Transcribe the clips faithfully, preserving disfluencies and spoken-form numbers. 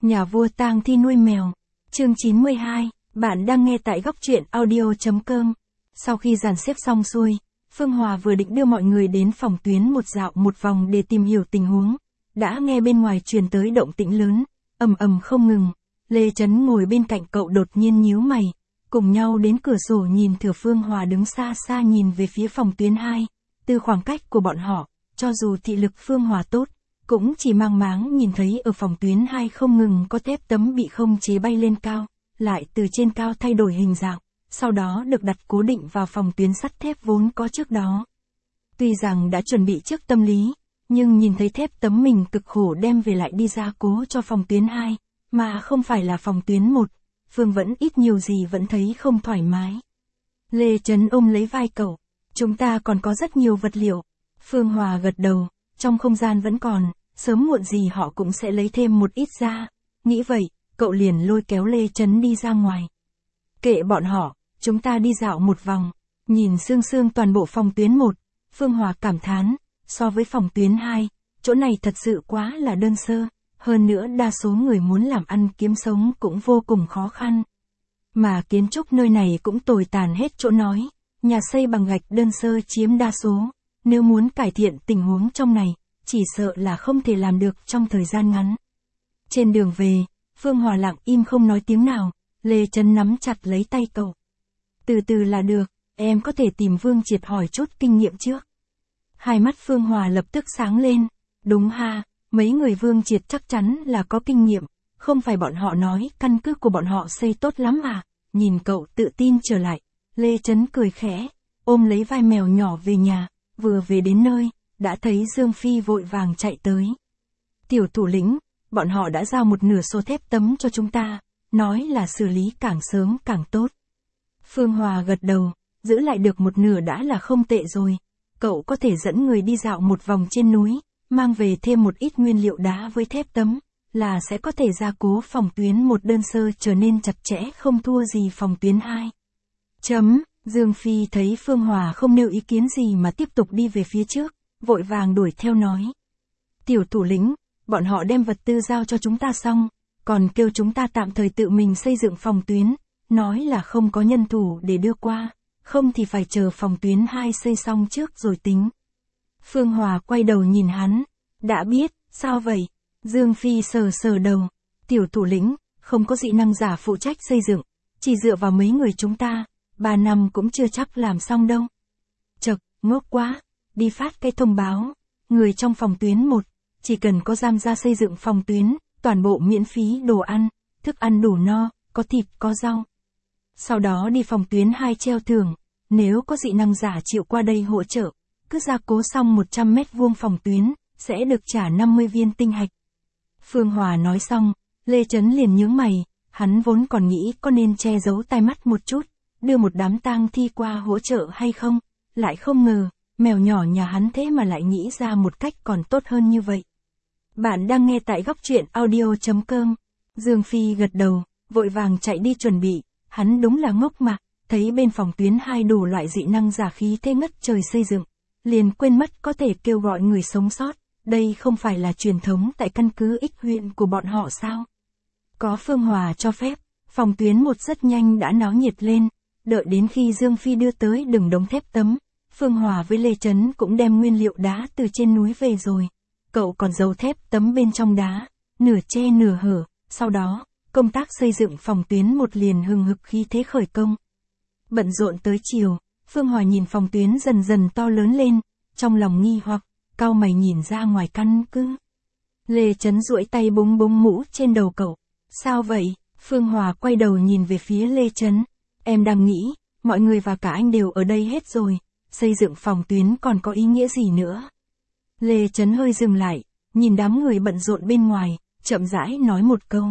Nhà vua tang thi nuôi mèo. Chương chín mươi hai, bạn đang nghe tại góc truyện audio.com. Sau khi dàn xếp xong xuôi, Phương Hòa vừa định đưa mọi người đến phòng tuyến một dạo một vòng để tìm hiểu tình huống. Đã nghe bên ngoài truyền tới động tĩnh lớn, ầm ầm không ngừng. Lê Trấn ngồi bên cạnh cậu đột nhiên nhíu mày, cùng nhau đến cửa sổ nhìn thử Phương Hòa đứng xa xa nhìn về phía phòng tuyến hai. Từ khoảng cách của bọn họ, cho dù thị lực Phương Hòa tốt, cũng chỉ mang máng nhìn thấy ở phòng tuyến hai không ngừng có thép tấm bị không chế bay lên cao, lại từ trên cao thay đổi hình dạng, sau đó được đặt cố định vào phòng tuyến sắt thép vốn có trước đó. Tuy rằng đã chuẩn bị trước tâm lý, nhưng nhìn thấy thép tấm mình cực khổ đem về lại đi gia cố cho phòng tuyến hai, mà không phải là phòng tuyến một, Phương vẫn ít nhiều gì vẫn thấy không thoải mái. Lê Trấn ôm lấy vai cậu, chúng ta còn có rất nhiều vật liệu. Phương Hòa gật đầu, trong không gian vẫn còn, sớm muộn gì họ cũng sẽ lấy thêm một ít ra. Nghĩ vậy, cậu liền lôi kéo Lê Trấn đi ra ngoài. Kệ bọn họ, chúng ta đi dạo một vòng. Nhìn sương sương toàn bộ phòng tuyến một, Phương Hòa cảm thán, so với phòng tuyến hai, chỗ này thật sự quá là đơn sơ. Hơn nữa đa số người muốn làm ăn kiếm sống cũng vô cùng khó khăn. Mà kiến trúc nơi này cũng tồi tàn hết chỗ nói, nhà xây bằng gạch đơn sơ chiếm đa số. Nếu muốn cải thiện tình huống trong này, chỉ sợ là không thể làm được trong thời gian ngắn. Trên đường về, Phương Hòa lặng im không nói tiếng nào, Lê Trấn nắm chặt lấy tay cậu. Từ từ là được, em có thể tìm Vương Triệt hỏi chút kinh nghiệm trước. Hai mắt Phương Hòa lập tức sáng lên, đúng ha, mấy người Vương Triệt chắc chắn là có kinh nghiệm, không phải bọn họ nói căn cứ của bọn họ xây tốt lắm à, nhìn cậu tự tin trở lại, Lê Trấn cười khẽ, ôm lấy vai mèo nhỏ về nhà. Vừa về đến nơi, đã thấy Dương Phi vội vàng chạy tới. Tiểu thủ lĩnh, bọn họ đã giao một nửa số thép tấm cho chúng ta, nói là xử lý càng sớm càng tốt. Phương Hòa gật đầu, giữ lại được một nửa đã là không tệ rồi. Cậu có thể dẫn người đi dạo một vòng trên núi, mang về thêm một ít nguyên liệu đá với thép tấm, là sẽ có thể gia cố phòng tuyến một đơn sơ trở nên chặt chẽ không thua gì phòng tuyến hai. Chấm. Dương Phi thấy Phương Hòa không nêu ý kiến gì mà tiếp tục đi về phía trước, vội vàng đuổi theo nói. Tiểu thủ lĩnh, bọn họ đem vật tư giao cho chúng ta xong, còn kêu chúng ta tạm thời tự mình xây dựng phòng tuyến, nói là không có nhân thủ để đưa qua, không thì phải chờ phòng tuyến hai xây xong trước rồi tính. Phương Hòa quay đầu nhìn hắn, đã biết, sao vậy? Dương Phi sờ sờ đầu, tiểu thủ lĩnh, không có dị năng giả phụ trách xây dựng, chỉ dựa vào mấy người chúng ta. Ba năm cũng chưa chắc làm xong đâu. Chật, ngốc quá, đi phát cái thông báo, người trong phòng tuyến một, chỉ cần có giam ra xây dựng phòng tuyến, toàn bộ miễn phí đồ ăn, thức ăn đủ no, có thịt có rau. Sau đó đi phòng tuyến hai treo thưởng, nếu có dị năng giả chịu qua đây hỗ trợ, cứ gia cố xong một trăm mét vuông phòng tuyến, sẽ được trả năm mươi viên tinh hạch. Phương Hòa nói xong, Lê Trấn liền nhướng mày, hắn vốn còn nghĩ có nên che giấu tai mắt một chút, đưa một đám tang thi qua hỗ trợ hay không, lại không ngờ, mèo nhỏ nhà hắn thế mà lại nghĩ ra một cách còn tốt hơn như vậy. Bạn đang nghe tại góc truyện audio.com. Dương Phi gật đầu, vội vàng chạy đi chuẩn bị, hắn đúng là ngốc mà, thấy bên phòng tuyến hai đủ loại dị năng giả khí thế ngất trời xây dựng, liền quên mất có thể kêu gọi người sống sót, đây không phải là truyền thống tại căn cứ X huyện của bọn họ sao? Có Phương Hòa cho phép, phòng tuyến một rất nhanh đã náo nhiệt lên. Đợi đến khi Dương Phi đưa tới đừng đống thép tấm, Phương Hòa với Lê Trấn cũng đem nguyên liệu đá từ trên núi về rồi. Cậu còn giấu thép tấm bên trong đá, nửa che nửa hở, sau đó, công tác xây dựng phòng tuyến một liền hừng hực khí thế khởi công. Bận rộn tới chiều, Phương Hòa nhìn phòng tuyến dần dần to lớn lên, trong lòng nghi hoặc, cau mày nhìn ra ngoài căn cứ. Lê Trấn duỗi tay búng búng mũ trên đầu cậu. Sao vậy? Phương Hòa quay đầu nhìn về phía Lê Trấn. Em đang nghĩ, mọi người và cả anh đều ở đây hết rồi, xây dựng phòng tuyến còn có ý nghĩa gì nữa. Lê Trấn hơi dừng lại, nhìn đám người bận rộn bên ngoài, chậm rãi nói một câu.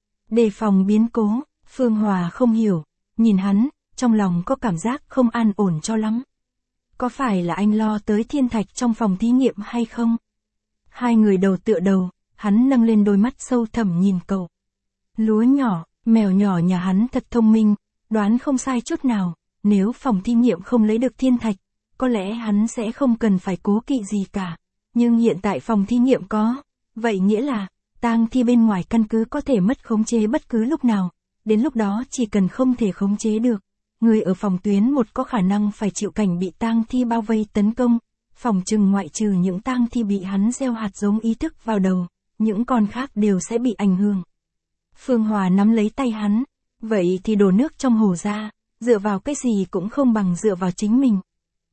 Đề phòng biến cố, Phương Hòa không hiểu, nhìn hắn, trong lòng có cảm giác không an ổn cho lắm. Có phải là anh lo tới thiên thạch trong phòng thí nghiệm hay không? Hai người đầu tựa đầu, hắn nâng lên đôi mắt sâu thẳm nhìn cậu. Lúa nhỏ, mèo nhỏ nhà hắn thật thông minh. Đoán không sai chút nào, nếu phòng thí nghiệm không lấy được thiên thạch, có lẽ hắn sẽ không cần phải cố kỵ gì cả. Nhưng hiện tại phòng thí nghiệm có, vậy nghĩa là, tang thi bên ngoài căn cứ có thể mất khống chế bất cứ lúc nào, đến lúc đó chỉ cần không thể khống chế được, người ở phòng tuyến một có khả năng phải chịu cảnh bị tang thi bao vây tấn công, phòng trừng ngoại trừ những tang thi bị hắn gieo hạt giống ý thức vào đầu, những con khác đều sẽ bị ảnh hưởng. Phương Hòa nắm lấy tay hắn, vậy thì đổ nước trong hồ ra, dựa vào cái gì cũng không bằng dựa vào chính mình.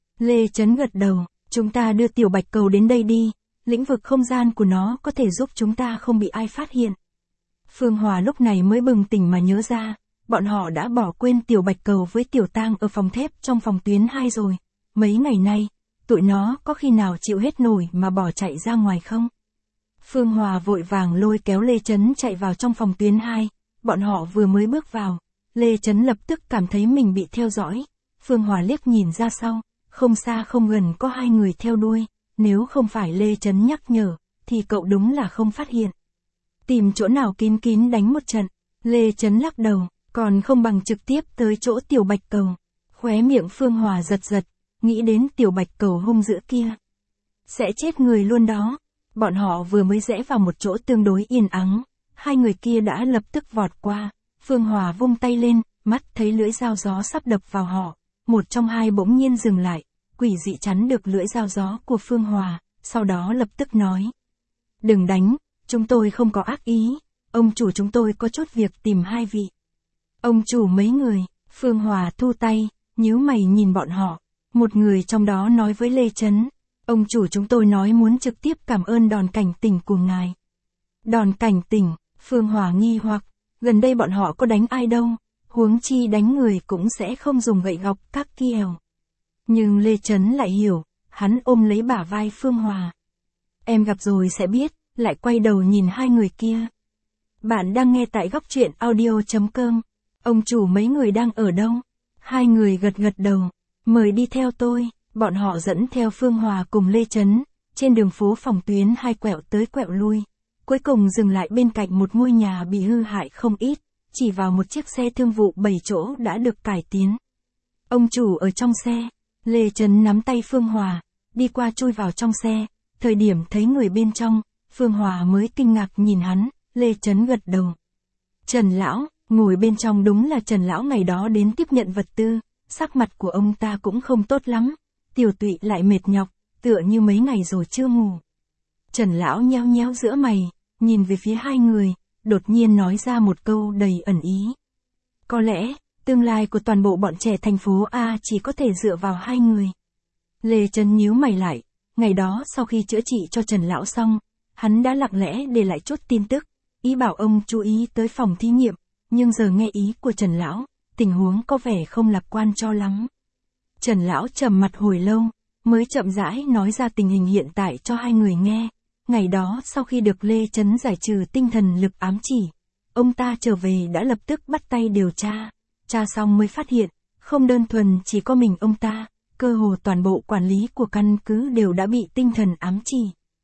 Lê Chấn gật đầu, chúng ta đưa tiểu bạch cầu đến đây đi, lĩnh vực không gian của nó có thể giúp chúng ta không bị ai phát hiện. Phương Hòa lúc này mới bừng tỉnh mà nhớ ra, bọn họ đã bỏ quên tiểu bạch cầu với tiểu tang ở phòng thép trong phòng tuyến hai rồi, mấy ngày nay, tụi nó có khi nào chịu hết nổi mà bỏ chạy ra ngoài không? Phương Hòa vội vàng lôi kéo Lê Chấn chạy vào trong phòng tuyến hai, bọn họ vừa mới bước vào, Lê Chấn lập tức cảm thấy mình bị theo dõi, Phương Hòa liếc nhìn ra sau, không xa không gần có hai người theo đuôi, nếu không phải Lê Chấn nhắc nhở, thì cậu đúng là không phát hiện. Tìm chỗ nào kín kín đánh một trận, Lê Chấn lắc đầu, còn không bằng trực tiếp tới chỗ tiểu bạch cầu. Khóe miệng Phương Hòa giật giật, nghĩ đến tiểu bạch cầu hung dữ kia. Sẽ chết người luôn đó. Bọn họ vừa mới rẽ vào một chỗ tương đối yên ắng, hai người kia đã lập tức vọt qua, Phương Hòa vung tay lên, mắt thấy lưỡi dao gió sắp đập vào họ, một trong hai bỗng nhiên dừng lại, quỷ dị chắn được lưỡi dao gió của Phương Hòa, sau đó lập tức nói. Đừng đánh, chúng tôi không có ác ý, ông chủ chúng tôi có chút việc tìm hai vị. Ông chủ mấy người, Phương Hòa thu tay, nhíu mày nhìn bọn họ, một người trong đó nói với Lê Chấn. Ông chủ chúng tôi nói muốn trực tiếp cảm ơn đòn cảnh tỉnh của ngài. Đòn cảnh tỉnh, Phương Hòa nghi hoặc, gần đây bọn họ có đánh ai đâu, huống chi đánh người cũng sẽ không dùng gậy gọc các kiều. Nhưng Lê Chấn lại hiểu, hắn ôm lấy bả vai Phương Hòa. Em gặp rồi sẽ biết, lại quay đầu nhìn hai người kia. Bạn đang nghe tại góc truyện audio chấm com. Ông chủ mấy người đang ở đâu? Hai người gật gật đầu, mời đi theo tôi. Bọn họ dẫn theo Phương Hòa cùng Lê Chấn, trên đường phố phòng tuyến hai quẹo tới quẹo lui, cuối cùng dừng lại bên cạnh một ngôi nhà bị hư hại không ít, chỉ vào một chiếc xe thương vụ bảy chỗ đã được cải tiến. Ông chủ ở trong xe, Lê Chấn nắm tay Phương Hòa, đi qua chui vào trong xe, thời điểm thấy người bên trong, Phương Hòa mới kinh ngạc nhìn hắn, Lê Chấn gật đầu. Trần Lão, ngồi bên trong đúng là Trần Lão ngày đó đến tiếp nhận vật tư, sắc mặt của ông ta cũng không tốt lắm. Tiểu Tụy lại mệt nhọc, tựa như mấy ngày rồi chưa ngủ. Trần Lão nheo nheo giữa mày, nhìn về phía hai người, đột nhiên nói ra một câu đầy ẩn ý. Có lẽ, tương lai của toàn bộ bọn trẻ thành phố A chỉ có thể dựa vào hai người. Lê Chấn nhíu mày lại, ngày đó sau khi chữa trị cho Trần Lão xong, hắn đã lặng lẽ để lại chút tin tức, ý bảo ông chú ý tới phòng thí nghiệm, nhưng giờ nghe ý của Trần Lão, tình huống có vẻ không lạc quan cho lắm. Trần Lão trầm mặt hồi lâu, mới chậm rãi nói ra tình hình hiện tại cho hai người nghe. Ngày đó sau khi được Lê Chấn giải trừ tinh thần lực ám chỉ, ông ta trở về đã lập tức bắt tay điều tra. Tra xong mới phát hiện, không đơn thuần chỉ có mình ông ta, cơ hồ toàn bộ quản lý của căn cứ đều đã bị tinh thần ám chỉ.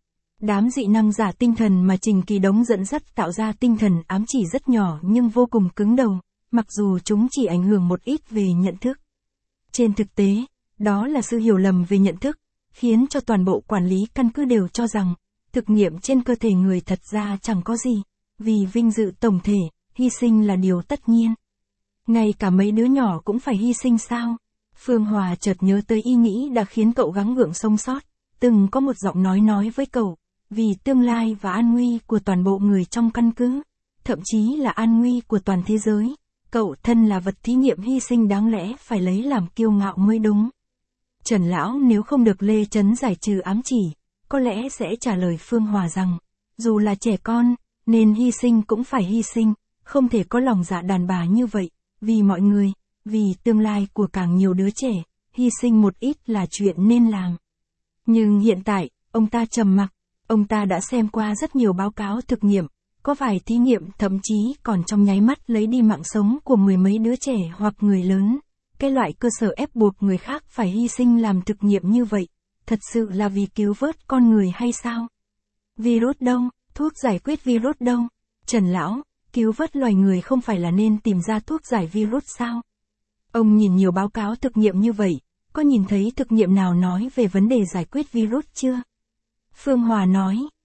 Đám dị năng giả tinh thần mà Trình Kỳ Đống dẫn dắt tạo ra tinh thần ám chỉ rất nhỏ nhưng vô cùng cứng đầu, mặc dù chúng chỉ ảnh hưởng một ít về nhận thức. Trên thực tế, đó là sự hiểu lầm về nhận thức, khiến cho toàn bộ quản lý căn cứ đều cho rằng, thực nghiệm trên cơ thể người thật ra chẳng có gì, vì vinh dự tổng thể, hy sinh là điều tất nhiên. Ngay cả mấy đứa nhỏ cũng phải hy sinh sao? Phương Hòa chợt nhớ tới ý nghĩ đã khiến cậu gắng gượng sống sót, từng có một giọng nói nói với cậu, vì tương lai và an nguy của toàn bộ người trong căn cứ, thậm chí là an nguy của toàn thế giới. Cậu thân là vật thí nghiệm hy sinh đáng lẽ phải lấy làm kiêu ngạo mới đúng. Trần Lão nếu không được Lê Chấn giải trừ ám chỉ, có lẽ sẽ trả lời Phương Hòa rằng, dù là trẻ con, nên hy sinh cũng phải hy sinh, không thể có lòng dạ đàn bà như vậy, vì mọi người, vì tương lai của càng nhiều đứa trẻ, hy sinh một ít là chuyện nên làm. Nhưng hiện tại, ông ta trầm mặc, ông ta đã xem qua rất nhiều báo cáo thực nghiệm, có vài thí nghiệm thậm chí còn trong nháy mắt lấy đi mạng sống của mười mấy đứa trẻ hoặc người lớn. Cái loại cơ sở ép buộc người khác phải hy sinh làm thực nghiệm như vậy, thật sự là vì cứu vớt con người hay sao? Virus đâu? Thuốc giải quyết virus đâu? Trần Lão, cứu vớt loài người không phải là nên tìm ra thuốc giải virus sao? Ông nhìn nhiều báo cáo thực nghiệm như vậy, có nhìn thấy thực nghiệm nào nói về vấn đề giải quyết virus chưa? Phương Hòa nói,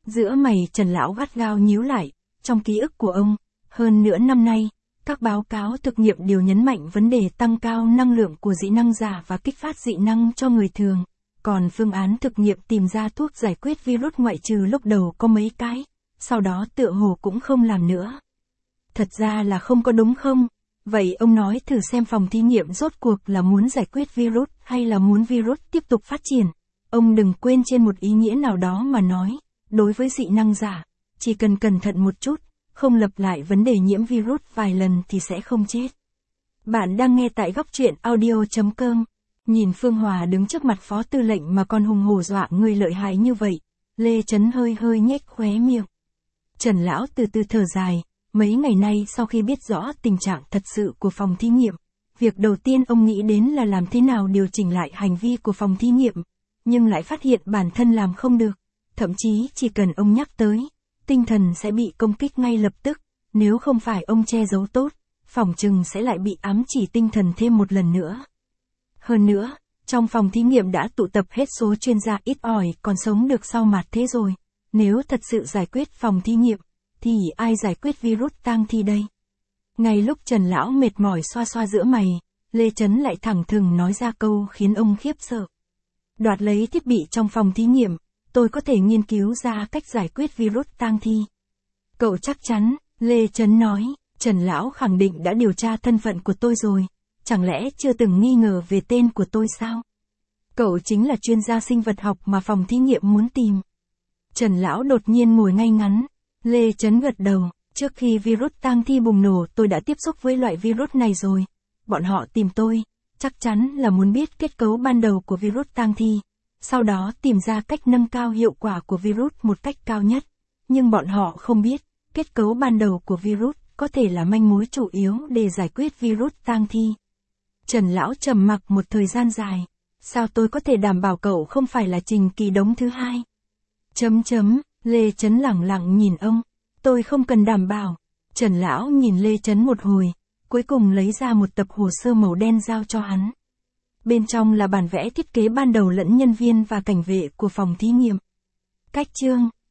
Giữa mày Trần lão gắt gao nhíu lại, trong ký ức của ông, hơn nửa năm nay, các báo cáo thực nghiệm đều nhấn mạnh vấn đề tăng cao năng lượng của dị năng giả và kích phát dị năng cho người thường. Còn phương án thực nghiệm tìm ra thuốc giải quyết virus ngoại trừ lúc đầu có mấy cái, sau đó tựa hồ cũng không làm nữa. Thật ra là không có đúng không? Vậy ông nói thử xem phòng thí nghiệm rốt cuộc là muốn giải quyết virus hay là muốn virus tiếp tục phát triển. Ông đừng quên trên một ý nghĩa nào đó mà nói, đối với dị năng giả, chỉ cần cẩn thận một chút, không lặp lại vấn đề nhiễm virus vài lần thì sẽ không chết. Bạn đang nghe tại góc truyện audio chấm com. Nhìn Phương Hòa đứng trước mặt phó tư lệnh mà còn hùng hổ dọa người lợi hại như vậy, Lê Chấn hơi hơi nhếch khóe miệng. Trần lão từ từ thở dài, mấy ngày nay sau khi biết rõ tình trạng thật sự của phòng thí nghiệm, việc đầu tiên ông nghĩ đến là làm thế nào điều chỉnh lại hành vi của phòng thí nghiệm, nhưng lại phát hiện bản thân làm không được, thậm chí chỉ cần ông nhắc tới, tinh thần sẽ bị công kích ngay lập tức, nếu không phải ông che giấu tốt, phỏng chừng sẽ lại bị ám chỉ tinh thần thêm một lần nữa. Hơn nữa, trong phòng thí nghiệm đã tụ tập hết số chuyên gia ít ỏi còn sống được sau mạt thế rồi, nếu thật sự giải quyết phòng thí nghiệm, thì ai giải quyết virus tang thi đây? Ngay lúc Trần lão mệt mỏi xoa xoa giữa mày, Lê Chấn lại thẳng thừng nói ra câu khiến ông khiếp sợ. Đoạt lấy thiết bị trong phòng thí nghiệm, tôi có thể nghiên cứu ra cách giải quyết virus tang thi. Cậu chắc chắn, Lê Chấn nói, Trần lão khẳng định đã điều tra thân phận của tôi rồi, chẳng lẽ chưa từng nghi ngờ về tên của tôi sao? Cậu chính là chuyên gia sinh vật học mà phòng thí nghiệm muốn tìm. Trần lão đột nhiên ngồi ngay ngắn, Lê Chấn gật đầu, trước khi virus tang thi bùng nổ tôi đã tiếp xúc với loại virus này rồi. Bọn họ tìm tôi, chắc chắn là muốn biết kết cấu ban đầu của virus tang thi, sau đó tìm ra cách nâng cao hiệu quả của virus một cách cao nhất. Nhưng bọn họ không biết, kết cấu ban đầu của virus có thể là manh mối chủ yếu để giải quyết virus tang thi. Trần lão trầm mặc một thời gian dài, sao tôi có thể đảm bảo cậu không phải là Trình Kỳ Đống thứ hai? Chấm chấm, Lê Chấn lẳng lặng nhìn ông, tôi không cần đảm bảo. Trần lão nhìn Lê Chấn một hồi, cuối cùng lấy ra một tập hồ sơ màu đen giao cho hắn. Bên trong là bản vẽ thiết kế ban đầu lẫn nhân viên và cảnh vệ của phòng thí nghiệm. Cách chương